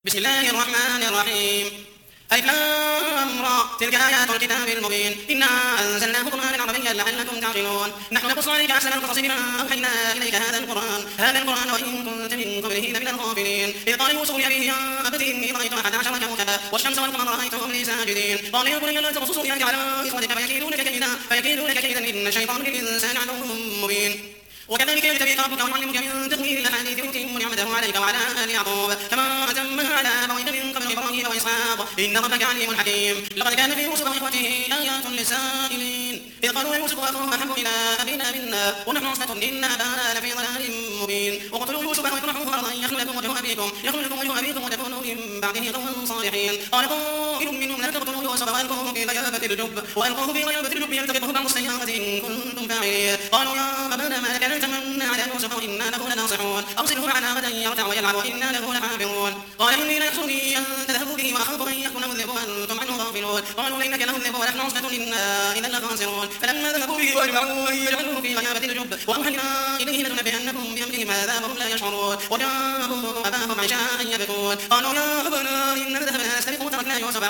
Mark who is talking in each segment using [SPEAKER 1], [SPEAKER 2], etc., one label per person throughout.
[SPEAKER 1] بسم الله الرحمن الرحيم. ألف لام را تلك آيات الكتاب المبين إنا أنزلناه قرآنا عربيا لعلكم تعقلون نحن نقص عليك أحسن القصص بما أوحينا إليك هذا القرآن وإن كنت من قبله لمن الغافلين إذ قال يوسف لأبيه يا أبت إني رأيت 11 كوكبا والشمس والقمر رأيتهم لي ساجدين قال يا بني لا تقصص رؤياك على إخوتك فيكيدون لك كيدا إن الشيطان للإنسان عدو مبين وكذلك يجتبيك ربك ويعلمك من تأويل الأحاديث ويتم نعمته عليك وعلى آل يعقوب كما أتمها على أبويك من قبل إبراهيم وإسحاق إن ربك عليم حكيم لقد كان في يوسف وإخوته آيات للسائلين إذ قالوا يا يوسف أخوه أحب إلى أبينا منا ونحن عصبة إن أبانا لفي ضلال مبين وقتلوا يوسف واطرحوه أرضا يخل لكم وجه أبيكم وتكونوا من بعده قوما صالحين قال قائل منهم لا تقتلوا يوسف وألقوه في غيابة الجب يلتقطه بعض السيارة إن كنتم فاعلين قالوا يا أبانا ما لك لا تمنى على يوسف وإنا له لناصحون أرسله معنا غدا يرتع ويلعب وإنا له لحافظون قال إني ليحزنني أن تذهبوا به وأخاف أن يكون الذئب وأنتم عنه غافلون قالوا إنك له الذئب ونحن عصبة إنا إذا لخاسرون فلما ذهبوا به وأجمعوا أن يجعلوه في غيابة الجب وأوحينا إليه لننبئنكم بأمرهم هذا وهم لا يشعرون وجاءوا أباهم عشاء يبكون قالوا يا أبانا إننا ذهبنا نستبق وتركنا يوسف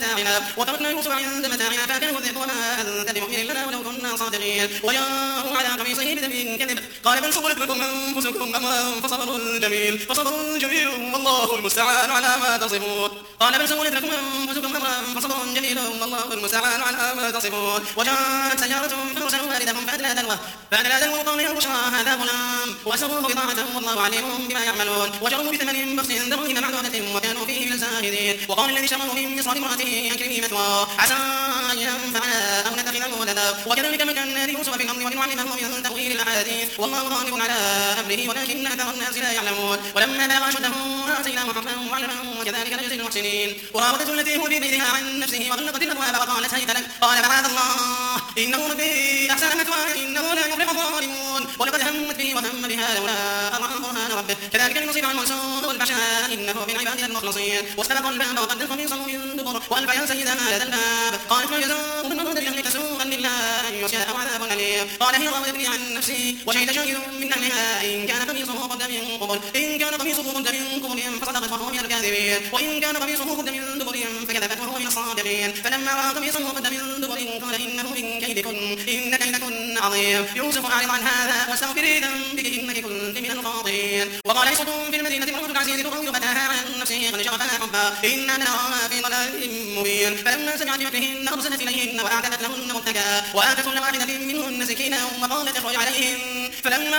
[SPEAKER 1] عند متاعنا فأكله الذئب وما أنت بمؤمن لنا ولو كنا صادقين وجاءوا على قميصه بدم كذب قال بل سولت لكم أنفسكم أمرا فصبر جميل والله المستعان على ما تصفون قال بل سولت لكم أنفسكم أمرا فصبر جميل والله المستعان على ما تصفون وجاءت سيارة فأرسلوا والدهم فأدلى دلو قومه البشرى هذا غلام وأسروه بضاعة والله عليم بما يعملون وجروا بثمن بخس دراهم معدودة وكانوا فيه من الزاهدين وقال الذي شروا من مصر امرأته أكرمي مثواه عسى أن ينفعنا أو نتخذه ولدا وكذلك مكنا ليوسف في الأرض ولنعلمه من تأويل الأحاديث والله غالب على أمره ولكن أكثر الناس لا يعلمون ولما بلغ أشده آتيناه حكما وعلما وكذلك نجزي المحسنين وراودته التي هو في بيتها عن نفسه وغلقت الأبواب وقالت هيت لك قال معاذ الله إنه ربي أحسن مثواي إنه لا يفلح الظالمون ولقد همت به وهم بها لولا أن رأى برهان ربه كذلك لنصيب عنه السوء والفحشاء إنه من عبادنا المخلصين واستبق الباب وقد قميصه من دبر وألف يا سيدها لدى الباب قالت ما جزاء من أراد بأهلك سوءا لله أن يصيبه عذاب أليم قال هي راودتني عن نفسي وشهد شاهد من أهلها إن كان قميصه قد من قبل فصدقت وهو من الكاذبين وإن كان قميصه قد من دبر فكذبت وهو من الصادقين فلما رأى قميصه قد من دبر قال إنه من كيدكن إن كيدكن عظيم يوسف أعرض عن هذا واستغفري ذنبك إنك كنت من الخاطئين وقال عصبة في المدينة امرأة العزيز تراود فتاها عن نفسه قد شغفها حبا إنا نراها في ضلال مبين فلما سمعت بمكرهن أرسلت إليهن وأعتدت لهن متكئا وآتت كل واحدة منهن سكينا وقالت اخرج عليهم فلما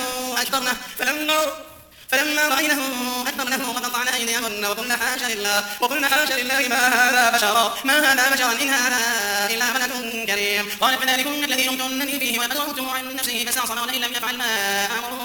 [SPEAKER 1] أكبرنه وقطعنا أيديهن وقلنا حاشا لله ما هذا بشرا إن هذا إلا ملك كريم قال فذلكم الذي لمتنني فيه ولقد راودته عن نفسه فاستعصم ولئن لم يفعل ما أمره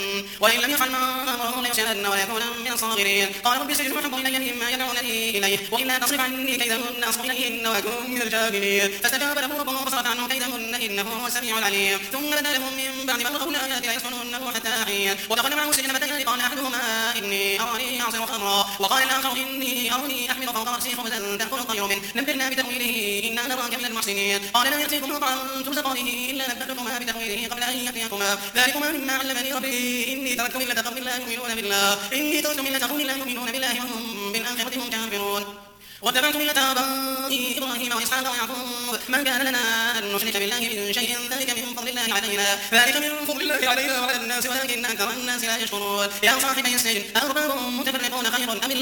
[SPEAKER 1] ليسجنن ويكون من الصاغرين قال رب السجن أحب إلي مما يدعونني إليه وإلا تصرف عني كيدهن أصب إليهن وأكون من الجاهلين فاستجاب له ربه فصرف عنه كيدهن إنه هو السميع العليم ثم بدا لهم من بعد ما رأوا الآيات لا يسجننه حتى حين ودخل معه السجن فتيان قال أحدهما إني أراني أعصر خمرا وقال الآخر إني أراني أحمل فوق رأسي خبزا تأكل الطير منه نبئنا بتأويله إنا نراك من المحسنين قال لا يأتيكما طعام ترزقانه إلا نبأتكما بتأويله قبل أن يأتيكما ذلكما مما علمني ربي إني تركت ملة قوم لا يؤمنون بالله وهم بالآخرة هم كافرون واتبعت ملة آبائي إبراهيم وإسحاق ويعقوب ما كان لنا أن نشرك بالله من شيء ذلك من فضل الله علينا وعلى الناس ولكن أكثر الناس لا يشكرون يا صاحبي السجن أرباب متفرقون خير أم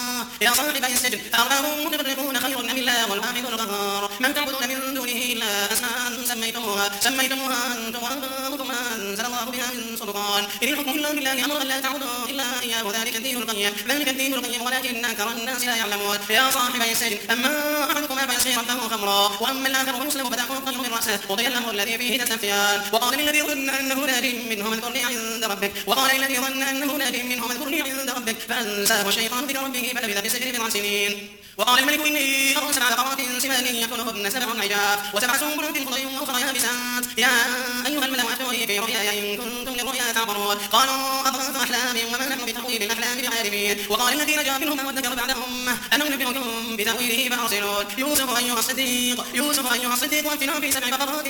[SPEAKER 1] الله والواحد القهار من تعبدون من دونه إلا أسماء سميتموها أنتم وآباؤكم ما أنزل الله بها من سلطان إن الحكم إلا لله أمر أن لا تعبدوا إلا إياه ذلك الدين القيم ولكن أكثر الناس لا يعلمون يا صاحبي السجن أما أحدكما فيسقي ربه خمرا وأما الآخر فيصلب فتأكل الطير من رأسه وقضي الأمر الذي فيه تستفتيان وقال للذي ظن أنه ناج منه اذكرني عند ربك فأنساه الشيطان ذكر ربه فلبث في السجن بضع سنين وقال الملك إني أرى 7 بقرات سمان يأكلهن 7 عجاف و7 سنبلات خضر وأخرى يابسات يا أيها الملأ أفتوني في رؤياي إن كنتم الرؤيا تعبرون قالوا أضغاث أحلام وما نحن بتأويل الأحلام بعالمين وقال الذي نجا منهما وادكر بعد أمة أنا أنبئكم بتأويله فأرسلون يوسف أيها الصديق أفتنا في 7 بقرات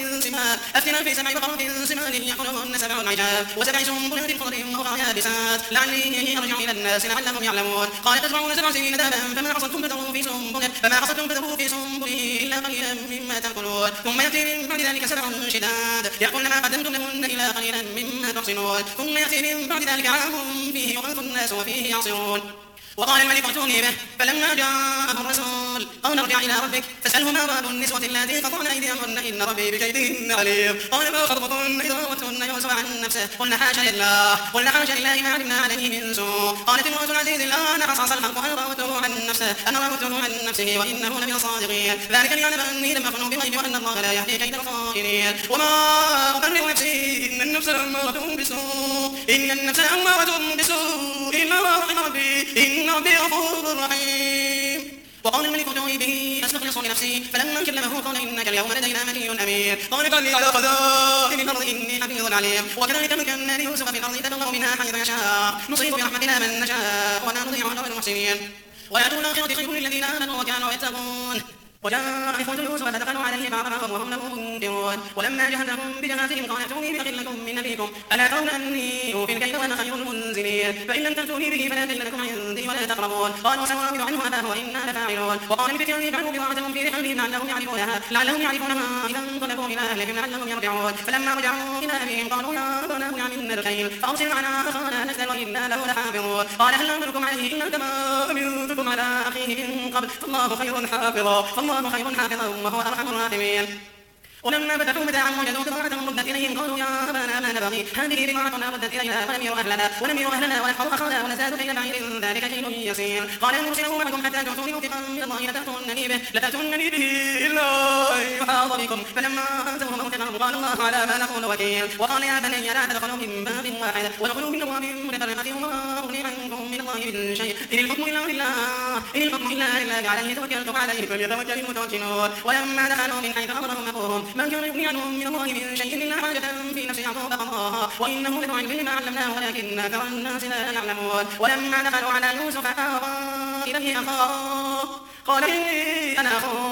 [SPEAKER 1] سمان يأكلهن 7 عجاف و7 سنبلات خضر وأخرى يابسات لعلي أرجع إلى الناس لعلهم يعلمون قال تزرعون 7 سنين دابا فما حصدتم فذروا في سنبله إلا قليلا مما تأكلون ثم يأتي من بعد ذلك 7 شداد يأكلن ما قدمتم لهن إلا قليلا مما تحصنون ثم يأتي من بعد ذلك عام فيه يغاث الناس وفيه يعصرون وقال الملك ائتوني به فلما جاءه الرسول قال ارجع إلى ربك فاسأله ما بال النسوة اللاتي قطعن أيديهن إن ربي بكيدهن عليم قال ما خطبكن إذ راوتن يوسف عن نفسه قلنا حاشا لله ما علمنا عليه من سوء قالت امرأة العزيز الآن حصحص الحق أنا راودته عن نفسه وإنه لمن الصادقين ذلك ليعلم أني لم أخن بالغيب وأن الله لا يهدي كيد الخائنين وما أبرئ نفسي إن النفس لأمارة بسوء إلا ما رحم ربي إن ربي غفور رحيم وقال الملك ائتوني به أستخلص لنفسي فلما كلمه قال إنك اليوم لدينا مكين أمين قال قال لي على خزائن الأرض إني حفيظ عليم وكذلك مكنا ليوسف في الأرض تبوأ منها حيث يشاء نصيب برحمتنا من نشاء ولا نضيع أجر المحسنين ويأتون الآخرة خير للذين آمنوا وكانوا يتقون وجاء إخوة يوسف فدخلوا عليه فعرفهم وهم له منكرون ولما جهزهم بجهازهم قال ائتوني بأخ لكم من أبيكم ألا ترون أني أوفي الكيل وأنا خير المنزلين فإن لم تأتوني به فلا دليل لكم عندي ولا تقربون قالوا سنراود عنه أباه وإنا لفاعلون وقال لفتيانه اجعلوا بضاعتهم في رحالهم لعلهم يعرفونها إذا انقلبوا إلى أهلهم لعلهم يرجعون فلما رجعوا إلى أبيهم قالوا يا أبانا منع منا الخيل فأرسل معنا أخانا نكتل وإنا له لحافظون قال هل أمركم عليه إلا كما أمنتكم على أخيه من قبل فالله خير حافظا وهو أرحم الراحمين ولما فتحوا متاعهم وجدوا بضاعتهم ردت إليهم قالوا يا أبانا ما نبغي هذه بضاعتنا ردت إلينا ولم يروا أهلنا ونحفظ أخانا ونزداد كيل بعير ذلك كيل يسير قال إن أرسله معكم حتى تؤتوني موثقا من الله لتأتونني به إلا أن يحاط بكم فلما آتوه موثقا قال الله على ما نقول وكيل وقال يا بني لا تدخلوا من باب واحد وادخلوا من أبواب متفرقة وما أغني عنكم من الله من شيء إن الحكم إلا لله عليه توكلت عليه فليتوكل المتوكلون ولما دخلوا من حيث أمرهم أبوهم ما كان يغني عنهم من الله من شيء إلا حاجة في نفس يعقوب قضاها وإنه لذو علم لما علمناه ولكن أكثر الناس لا يعلمون ولما دخلوا على يوسف آوى إليه أخاه قال إني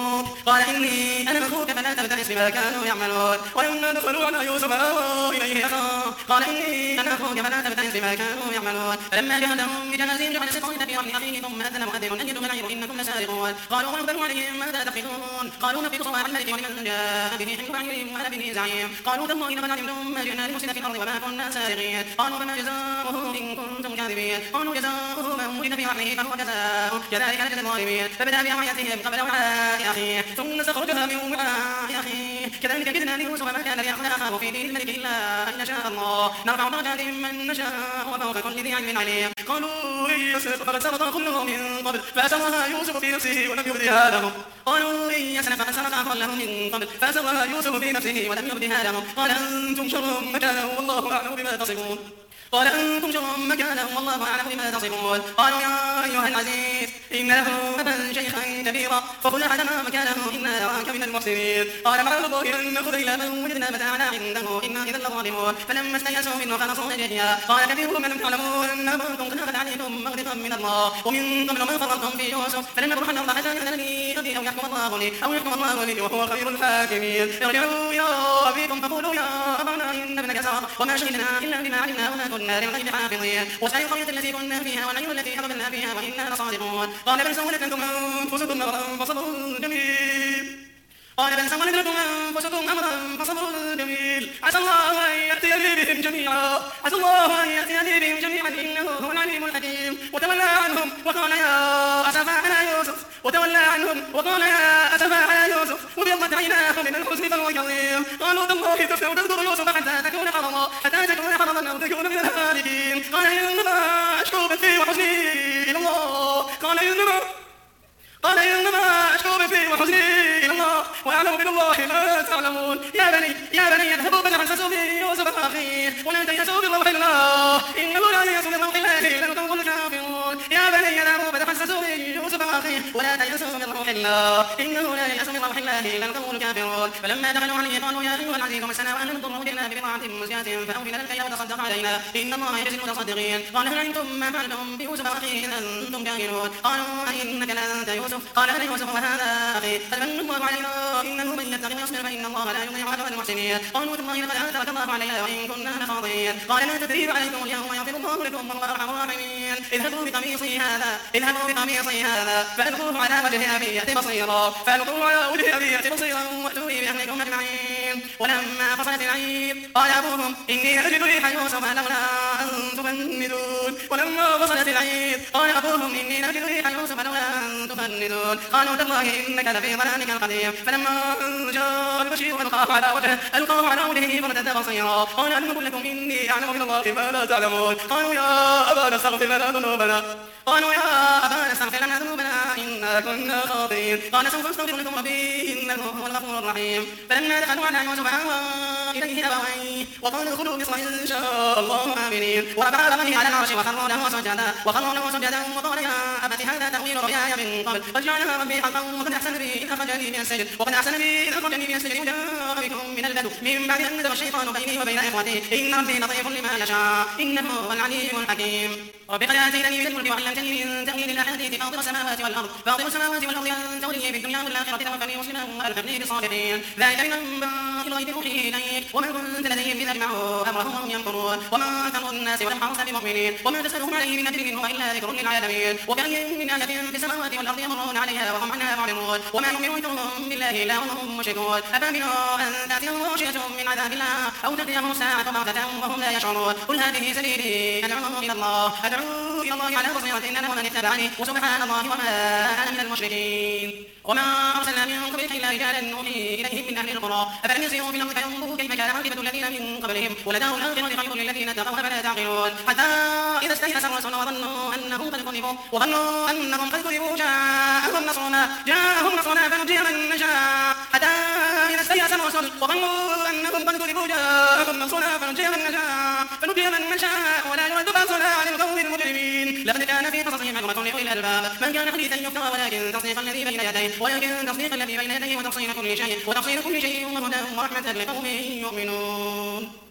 [SPEAKER 1] أنا أخوك فلا تبتئس بما كانوا يعملون ولما دخلوا على يوسف آوى إليه أخاه قال إني أنا أخوك فلا تبتئس بما كانوا يعملون فلما جهزهم بجهازهم جعل السقاية في رحل أخيه ثم أذن مؤذن أيها العير إنكم لسارقون قالوا وأقبلوا عليهم ماذا تفقدون قالوا نفقد صواع الملك ولمن جاء به حمل بعير وأنا به زعيم قالوا تالله لقد علمتم ما جئنا لنفسد في الأرض وما كنا سارقين قالوا فما جزاؤه إن كنتم كاذبين قالوا جزاؤه من وجد في رحله فهو جزاؤه كذلك نجزي الظالمين فبدأ بأوعيتهم قبل وعاء أخيه ثم استخرجها من وعاء أخيه كذلك كدنا ليوسف ما كان ليأخذ أخاه في دين الملك إلا أن شاء الله نرفع درجات من نشاء وفوق كل ذي علم عليم قالوا إن يسرق فقد سرق كله من قبل فأسرها يوسف في نفسه ولم يبدها لهم قالوا إن يسرق فقد سرق أخا له من قبل فأسرها يوسف في نفسه ولم يبدها لهم قال أنتم شر مكانا والله أعلم بما تصفون قال أنتم شر مكانا والله أعلم بما تصفون قالوا يا أيها العزيز إن له أبا شيخا كبيرا فقل أحدنا مكانه إنا نراك من المحسنين قال معاذ الله أن نأخذ إلى من وجدنا متاعنا عنده إنا إذا لظالمون فلما استيأسوا منه خلصوا نجيا قال كبيرهم ألم تعلموا أن أباكم قد أخذ عليكم مغفرة من الله ومن قبل ما فرطتم في يوسف فلن نبرح الأرض حتى يأذن لي أبي أو يحكم الله لي وهو خير الحاكمين ارجعوا إلى أبيكم فقولوا يا أبانا إن ابنك سرق وما شهدنا إلا بما علمنا وما كنا للغيب حافظين واسأل القرية التي كنا فيها والعير التي حضرنا فيها وإنا لصادقون قال بل سولت لكم أنفسكم أمرا فصبر جميل عسى الله أن يأتيني بهم جميعا إنه هو العليم الحكيم وتولى عنهم وقال يا أسفا على يوسف وابيضت عيناه من الحزن فهو كظيم قالوا تالله تفتأ تذكر يوسف حتى تكون حرضا أو تكون من الهالكين قال إنما أشكو بثي وحزني إلى الله قال إنما أشكو بثي وحزني إلى الله وأعلم من الله ما تعلمون يا بني اذهبوا فتحسسوا من يوسف أخيه ولا تيأسوا من روح الله إنه لا ييأس من روح الله إلا القوم الكافرون يا بني اذهبوا فتحسسوا من يوسف أخيه ولا تيأسوا من روح الله إنه لا ييأس من روح الله إلا القوم الكافرون فلما دخلوا عليه قالوا يا أيها العزيز مسنا وأهل الضر جئنا ببضاعة مزجاة فأوفي لنا الكيل وتصدق علينا إن الله يجزي المتصدقين قال هل علمتم ما فعلتم بيوسف وأخيه إذ أنتم جاهلون قالوا أئنك لأنت يوسف قال أنا يوسف وهذا أخي قد من الله علينا إنه من يتق ويصبر فإن الله لا يضيع أجر المحسنين قالوا تالله لقد آثرك الله علينا وإن كنا لخاطئين قال لا تثريب عليكم اليوم يغفر الله لكم والله أرحم الراحمين اذهبوا بقميصي هذا فألقوه على وجه أبي يأتي بصيرا وأتوا بي بأهلكم أجمعين ولما فصلت العيد قال أبوهم إني أجد ريح يوسف لولا أن تفندون قالوا تالله إنك لفي ضلالك القديم فلما جاء البشير ألقاه على وجهه فارتد بصيرا قال ألم أقل لكم إني أعلم من الله ما لا تعلمون قالوا يا أبانا استغفر لنا ذنوبنا إنا كنا خاطئين قال سوف أستغفر لكم ربي إنه هو الغفور الرحيم فلما دخلوا على يوسف آوى إليه أبويه وقالوا ادخلوا مصر إن شاء الله آمنين ورفع أبويه على العرش وخروا له سجدا وقال يا أبت هذا تأويل رؤياي من قبل قد جعلها ربي حقا وقد أحسن بي إذ أخرجني من السجن وجاء بكم من البدو من بعد أن نزغ الشيطان بيني وبين إخوتي إن ربي لطيف لما يشاء إنه هو العليم الحكيم رب قد آتيتني من الملك وعلمتني من تأويل الأحاديث فاطر السماوات والأرض أنت ولي في الدنيا والآخرة توفني مسلما وألحقني بالصالحين ذلك من أنباء الغيب نوحيه إليك وما كنت لديهم إذ أجمعوا أمرهم وهم يمكرون وما أكثر الناس ولو حرصت بمؤمنين وما تسألهم عليه من أجر هو إلا ذكر للعالمين وكأين من آية في السماوات والأرض يمرون عليها وهم عنها معرضون وما يؤمن أكثرهم بالله إلا وهم مشركون أفأمنوا أن تأتيهم غاشية من عذاب الله أو تأتيهم الساعة بغتة وهم لا يشعرون قل هذه سبيلي أدعو إلى الله على بصيرة أنا ومن اتبعني وسبحان الله وما أنا من المشركين وما أرسلنا من قبلك إلا رجالا نوحي إليهم من أهل القرى أفلم يسيروا في الأرض فينظروا كيف كان عاقبة الذين من قبلهم ولدار الآخرة خير للذين اتقوا أفلا تعقلون حتى إذا استيأس الرسل وظنوا أنهم قد كذبوا جاءهم نصرنا فنجي من نشاء حتى إذا استيأس الرسل وظنوا أنهم قد كذبوا جاءهم نصرنا فنجي من نشاء ولا يرد بأسنا عن القوم المجرمين لقد كان في قصصهم عبرة لأولي الألباب ما كان حديثا يفترى ولكن تصديق الذي بين يديه وتفصيل كل شيء وهدى ورحمة لقوم يؤمنون